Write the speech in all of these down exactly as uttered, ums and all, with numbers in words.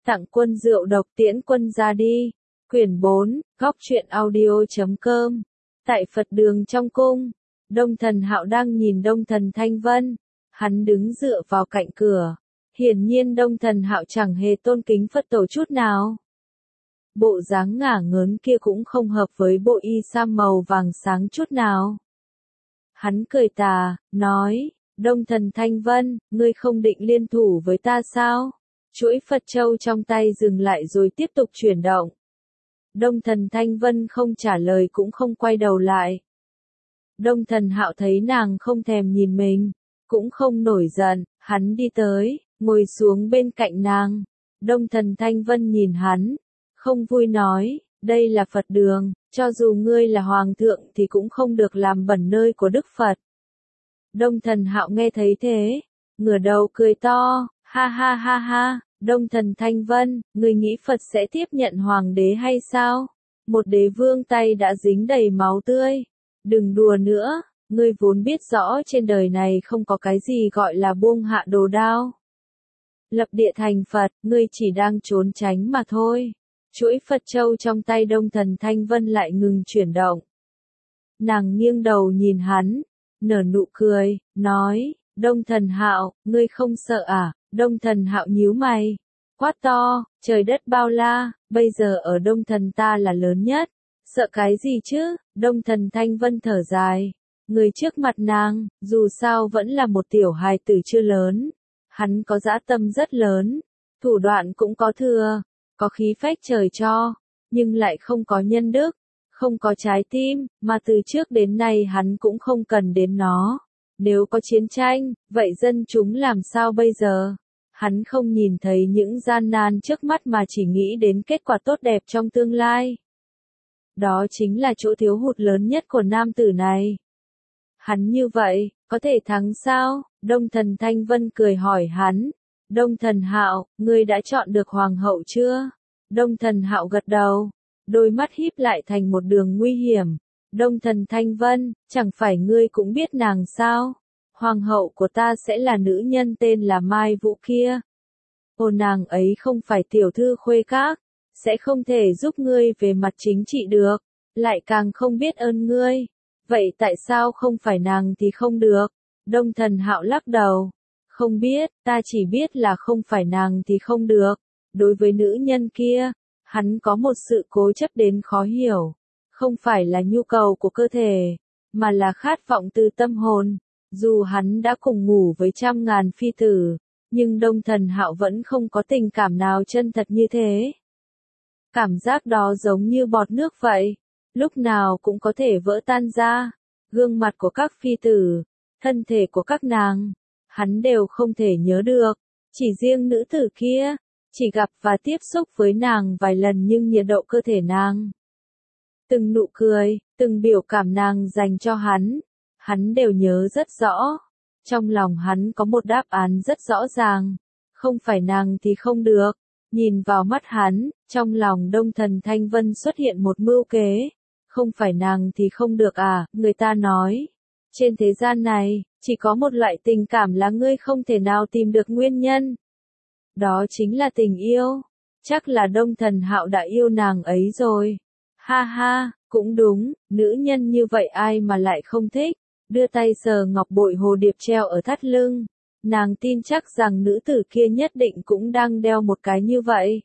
Tặng quân rượu độc tiễn quân ra đi. Quyển bốn, góc truyện audio chấm com. Tại Phật đường trong cung, Đông Thần Hạo đang nhìn Đông Thần Thanh Vân. Hắn đứng dựa vào cạnh cửa. Hiển nhiên Đông Thần Hạo chẳng hề tôn kính Phật tổ chút nào. Bộ dáng ngả ngớn kia cũng không hợp với bộ y sa màu vàng sáng chút nào. Hắn cười tà, nói, Đông Thần Thanh Vân, ngươi không định liên thủ với ta sao? Chuỗi Phật châu trong tay dừng lại rồi tiếp tục chuyển động. Đông Thần Thanh Vân không trả lời cũng không quay đầu lại. Đông Thần Hạo thấy nàng không thèm nhìn mình, cũng không nổi giận, hắn đi tới, ngồi xuống bên cạnh nàng. Đông Thần Thanh Vân nhìn hắn, không vui nói, đây là Phật đường, cho dù ngươi là hoàng thượng thì cũng không được làm bẩn nơi của Đức Phật. Đông Thần Hạo nghe thấy thế, ngửa đầu cười to, ha ha ha ha, Đông Thần Thanh Vân, ngươi nghĩ Phật sẽ tiếp nhận hoàng đế hay sao? Một đế vương tay đã dính đầy máu tươi. Đừng đùa nữa, ngươi vốn biết rõ trên đời này không có cái gì gọi là buông hạ đồ đao. Lập địa thành Phật, ngươi chỉ đang trốn tránh mà thôi. Chuỗi Phật châu trong tay Đông Thần Thanh Vân lại ngừng chuyển động. Nàng nghiêng đầu nhìn hắn, nở nụ cười, nói, Đông Thần Hạo, ngươi không sợ à? Đông Thần Hạo nhíu mày, quát to, trời đất bao la, bây giờ ở Đông Thần ta là lớn nhất, sợ cái gì chứ? Đông Thần Thanh Vân thở dài, người trước mặt nàng, dù sao vẫn là một tiểu hài tử chưa lớn, hắn có dã tâm rất lớn, thủ đoạn cũng có thừa, có khí phách trời cho, nhưng lại không có nhân đức, không có trái tim, mà từ trước đến nay hắn cũng không cần đến nó. Nếu có chiến tranh, vậy dân chúng làm sao bây giờ? Hắn không nhìn thấy những gian nan trước mắt mà chỉ nghĩ đến kết quả tốt đẹp trong tương lai. Đó chính là chỗ thiếu hụt lớn nhất của nam tử này. Hắn như vậy, có thể thắng sao? Đông Thần Thanh Vân cười hỏi hắn. Đông Thần Hạo, ngươi đã chọn được hoàng hậu chưa? Đông Thần Hạo gật đầu, đôi mắt híp lại thành một đường nguy hiểm. Đông Thần Thanh Vân, chẳng phải ngươi cũng biết nàng sao? Hoàng hậu của ta sẽ là nữ nhân tên là Mai Vũ kia. Ồ, nàng ấy không phải tiểu thư khuê các, sẽ không thể giúp ngươi về mặt chính trị được, lại càng không biết ơn ngươi. Vậy tại sao không phải nàng thì không được? Đông Thần Hạo lắc đầu. Không biết, ta chỉ biết là không phải nàng thì không được. Đối với nữ nhân kia, hắn có một sự cố chấp đến khó hiểu. Không phải là nhu cầu của cơ thể, mà là khát vọng từ tâm hồn. Dù hắn đã cùng ngủ với trăm ngàn phi tử, nhưng Đông Thần Hạo vẫn không có tình cảm nào chân thật như thế. Cảm giác đó giống như bọt nước vậy, lúc nào cũng có thể vỡ tan ra. Gương mặt của các phi tử, thân thể của các nàng, hắn đều không thể nhớ được. Chỉ riêng nữ tử kia, chỉ gặp và tiếp xúc với nàng vài lần nhưng nhiệt độ cơ thể nàng, từng nụ cười, từng biểu cảm nàng dành cho hắn, hắn đều nhớ rất rõ. Trong lòng hắn có một đáp án rất rõ ràng, không phải nàng thì không được. Nhìn vào mắt hắn, trong lòng Đông Thần Thanh Vân xuất hiện một mưu kế. Không phải nàng thì không được à? Người ta nói, trên thế gian này, chỉ có một loại tình cảm là ngươi không thể nào tìm được nguyên nhân. Đó chính là tình yêu. Chắc là Đông Thần Hạo đã yêu nàng ấy rồi. Ha ha, cũng đúng, nữ nhân như vậy ai mà lại không thích. Đưa tay sờ ngọc bội hồ điệp treo ở thắt lưng. Nàng tin chắc rằng nữ tử kia nhất định cũng đang đeo một cái như vậy.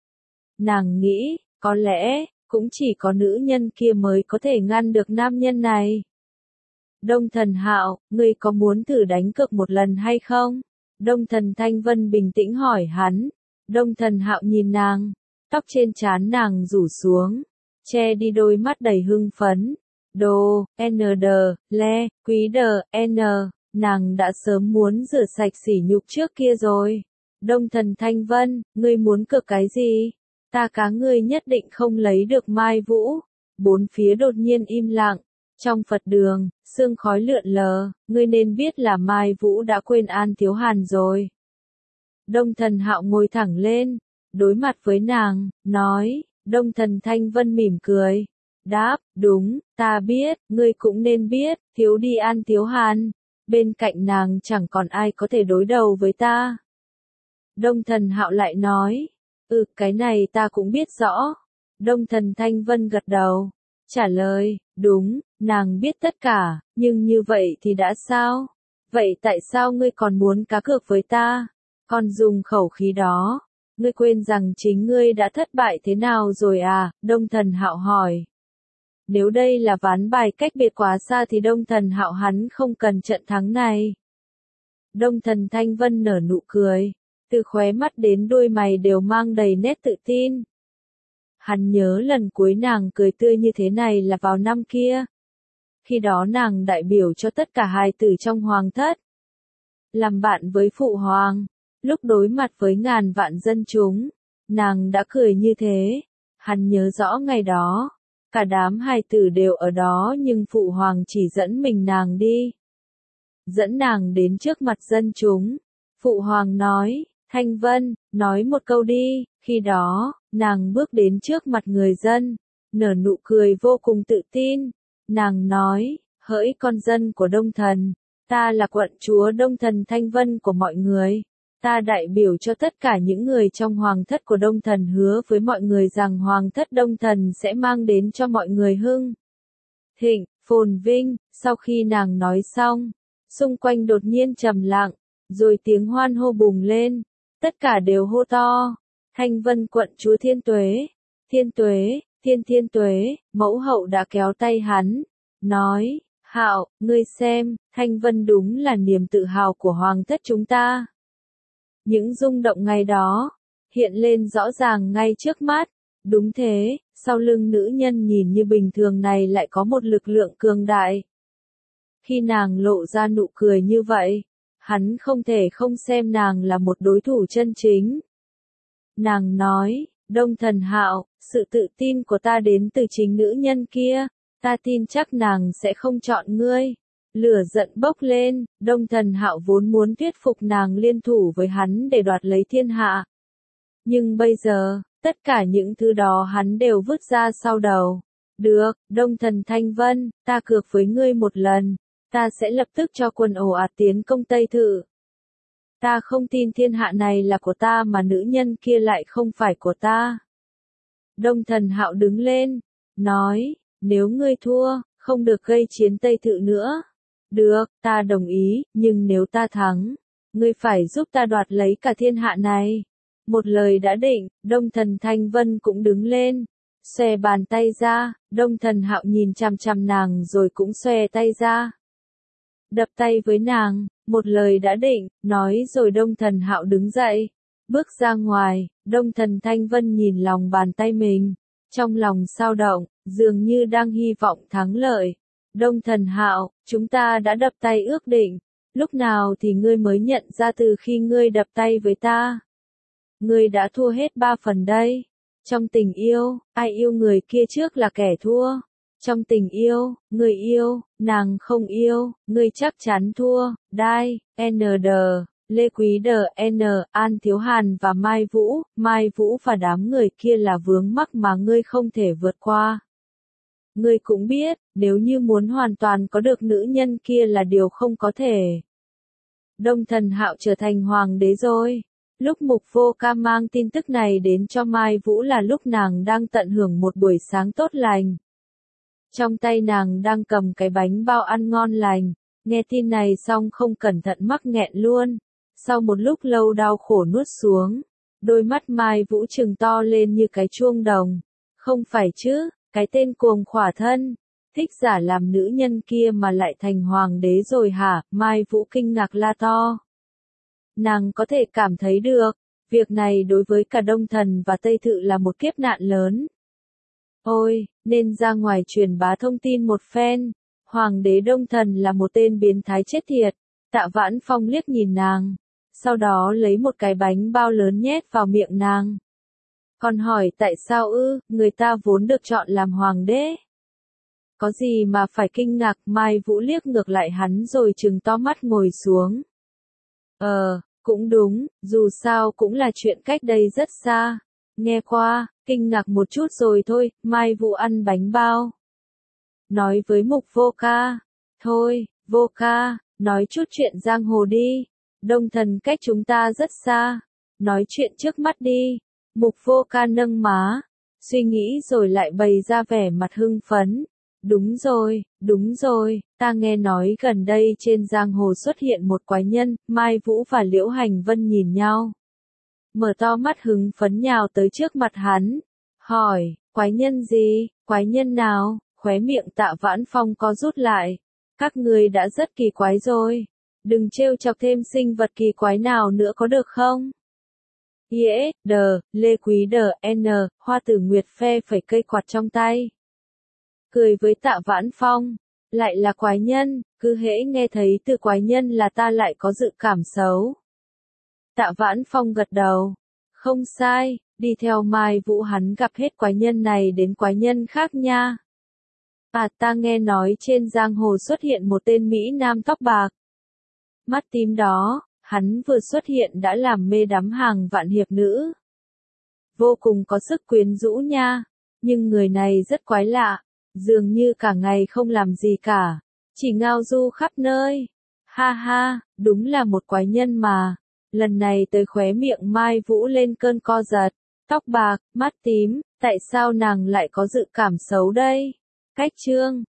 Nàng nghĩ, có lẽ, cũng chỉ có nữ nhân kia mới có thể ngăn được nam nhân này. Đông Thần Hạo, ngươi có muốn thử đánh cược một lần hay không? Đông Thần Thanh Vân bình tĩnh hỏi hắn. Đông Thần Hạo nhìn nàng, tóc trên trán nàng rủ xuống, che đi đôi mắt đầy hưng phấn. Đồ, N D, Le, Quý D, N, nàng đã sớm muốn rửa sạch sỉ nhục trước kia rồi. Đông Thần Thanh Vân, ngươi muốn cược cái gì? Ta cá ngươi nhất định không lấy được Mai Vũ. Bốn phía đột nhiên im lặng. Trong Phật đường, sương khói lượn lờ, ngươi nên biết là Mai Vũ đã quên An Thiếu Hàn rồi. Đông Thần Hạo ngồi thẳng lên, đối mặt với nàng, nói. Đông Thần Thanh Vân mỉm cười. Đáp, đúng, ta biết, ngươi cũng nên biết, thiếu đi An Thiếu Hàn. Bên cạnh nàng chẳng còn ai có thể đối đầu với ta. Đông Thần Hạo lại nói. Ừ, cái này ta cũng biết rõ. Đông Thần Thanh Vân gật đầu, trả lời, đúng, nàng biết tất cả, nhưng như vậy thì đã sao? Vậy tại sao ngươi còn muốn cá cược với ta? Còn dùng khẩu khí đó, ngươi quên rằng chính ngươi đã thất bại thế nào rồi à? Đông Thần Hạo hỏi. Nếu đây là ván bài cách biệt quá xa thì Đông Thần Hạo hắn không cần trận thắng này. Đông Thần Thanh Vân nở nụ cười, từ khóe mắt đến đuôi mày đều mang đầy nét tự tin. Hắn nhớ lần cuối nàng cười tươi như thế này là vào năm kia. Khi đó nàng đại biểu cho tất cả hài tử trong hoàng thất. Làm bạn với phụ hoàng, lúc đối mặt với ngàn vạn dân chúng, nàng đã cười như thế. Hắn nhớ rõ ngày đó, cả đám hài tử đều ở đó nhưng phụ hoàng chỉ dẫn mình nàng đi. Dẫn nàng đến trước mặt dân chúng. Phụ hoàng nói, Thanh Vân, nói một câu đi. Khi đó, nàng bước đến trước mặt người dân, nở nụ cười vô cùng tự tin. Nàng nói, hỡi con dân của Đông Thần, ta là quận chúa Đông Thần Thanh Vân của mọi người. Ta đại biểu cho tất cả những người trong hoàng thất của Đông Thần hứa với mọi người rằng hoàng thất Đông Thần sẽ mang đến cho mọi người hưng thịnh, phồn vinh. Sau khi nàng nói xong, xung quanh đột nhiên trầm lặng, rồi tiếng hoan hô bùng lên, tất cả đều hô to, Thanh Vân quận chúa thiên tuế, thiên tuế, thiên thiên tuế. Mẫu hậu đã kéo tay hắn, nói, Hạo, ngươi xem, Thanh Vân đúng là niềm tự hào của hoàng thất chúng ta. Những rung động ngày đó, hiện lên rõ ràng ngay trước mắt. Đúng thế, sau lưng nữ nhân nhìn như bình thường này lại có một lực lượng cường đại. Khi nàng lộ ra nụ cười như vậy, hắn không thể không xem nàng là một đối thủ chân chính. Nàng nói, Đông Thần Hạo, sự tự tin của ta đến từ chính nữ nhân kia, ta tin chắc nàng sẽ không chọn ngươi. Lửa giận bốc lên, Đông Thần Hạo vốn muốn thuyết phục nàng liên thủ với hắn để đoạt lấy thiên hạ. Nhưng bây giờ, tất cả những thứ đó hắn đều vứt ra sau đầu. Được, Đông Thần Thanh Vân, ta cược với ngươi một lần, ta sẽ lập tức cho quân ồ ạt tiến công Tây Thự. Ta không tin thiên hạ này là của ta mà nữ nhân kia lại không phải của ta. Đông Thần Hạo đứng lên, nói, nếu ngươi thua, không được gây chiến Tây Thự nữa. Được, ta đồng ý, nhưng nếu ta thắng, ngươi phải giúp ta đoạt lấy cả thiên hạ này. Một lời đã định, Đông Thần Thanh Vân cũng đứng lên, xòe bàn tay ra. Đông Thần Hạo nhìn chằm chằm nàng rồi cũng xòe tay ra, đập tay với nàng. Một lời đã định, nói rồi Đông Thần Hạo đứng dậy, bước ra ngoài. Đông Thần Thanh Vân nhìn lòng bàn tay mình, trong lòng xao động, dường như đang hy vọng thắng lợi. Đông Thần Hạo, chúng ta đã đập tay ước định, lúc nào thì ngươi mới nhận ra từ khi ngươi đập tay với ta? Ngươi đã thua hết ba phần đây. Trong tình yêu, ai yêu người kia trước là kẻ thua. Trong tình yêu, người yêu, nàng không yêu, ngươi chắc chắn thua. Đai, en đê, Lê Quý Đờ, N, An Thiếu Hàn và Mai Vũ. Mai Vũ và đám người kia là vướng mắc mà ngươi không thể vượt qua. Ngươi cũng biết, nếu như muốn hoàn toàn có được nữ nhân kia là điều không có thể. Đông Thần Hạo trở thành hoàng đế rồi. Lúc Mục Vô Ca mang tin tức này đến cho Mai Vũ là lúc nàng đang tận hưởng một buổi sáng tốt lành. Trong tay nàng đang cầm cái bánh bao ăn ngon lành, nghe tin này xong không cẩn thận mắc nghẹn luôn. Sau một lúc lâu đau khổ nuốt xuống, đôi mắt Mai Vũ trừng to lên như cái chuông đồng. Không phải chứ, cái tên cuồng khỏa thân, thích giả làm nữ nhân kia mà lại thành hoàng đế rồi hả? Mai Vũ kinh ngạc la to. Nàng có thể cảm thấy được, việc này đối với cả Đông Thần và Tây Thự là một kiếp nạn lớn. Ôi, nên ra ngoài truyền bá thông tin một phen, Hoàng đế Đông Thần là một tên biến thái chết tiệt. Tạ Vãn Phong liếc nhìn nàng, sau đó lấy một cái bánh bao lớn nhét vào miệng nàng. Còn hỏi tại sao ư, người ta vốn được chọn làm hoàng đế. Có gì mà phải kinh ngạc? Mai Vũ liếc ngược lại hắn rồi trừng to mắt ngồi xuống. Ờ, cũng đúng, dù sao cũng là chuyện cách đây rất xa. Nghe qua, kinh ngạc một chút rồi thôi. Mai Vũ ăn bánh bao, nói với Mục Vô Ca, thôi, Vô Ca, nói chút chuyện giang hồ đi. Đông Thần cách chúng ta rất xa, nói chuyện trước mắt đi. Mục Vô Ca nâng má, suy nghĩ rồi lại bày ra vẻ mặt hưng phấn. Đúng rồi, đúng rồi, ta nghe nói gần đây trên giang hồ xuất hiện một quái nhân, Mai Vũ và Liễu Hành Vân nhìn nhau. Mở to mắt hứng phấn nhào tới trước mặt hắn. Hỏi, quái nhân gì, quái nhân nào, khóe miệng Tạ Vãn Phong co rút lại. Các người đã rất kỳ quái rồi. Đừng trêu chọc thêm sinh vật kỳ quái nào nữa có được không? Yễ, đờ, Lê Quý đờ, N, Hoa Tử Nguyệt phe phẩy cây quạt trong tay. Cười với Tạ Vãn Phong, lại là quái nhân, cứ hễ nghe thấy từ quái nhân là ta lại có dự cảm xấu. Tạ Vãn Phong gật đầu, không sai, đi theo Mai Vũ hắn gặp hết quái nhân này đến quái nhân khác nha. À ta nghe nói trên giang hồ xuất hiện một tên Mỹ Nam tóc bạc. Mắt tím đó, hắn vừa xuất hiện đã làm mê đắm hàng vạn hiệp nữ. Vô cùng có sức quyến rũ nha, nhưng người này rất quái lạ. Dường như cả ngày không làm gì cả, chỉ ngao du khắp nơi. Ha ha, đúng là một quái nhân mà. Lần này tới khóe miệng Mai Vũ lên cơn co giật. Tóc bạc, mắt tím, tại sao nàng lại có dự cảm xấu đây? Cách chương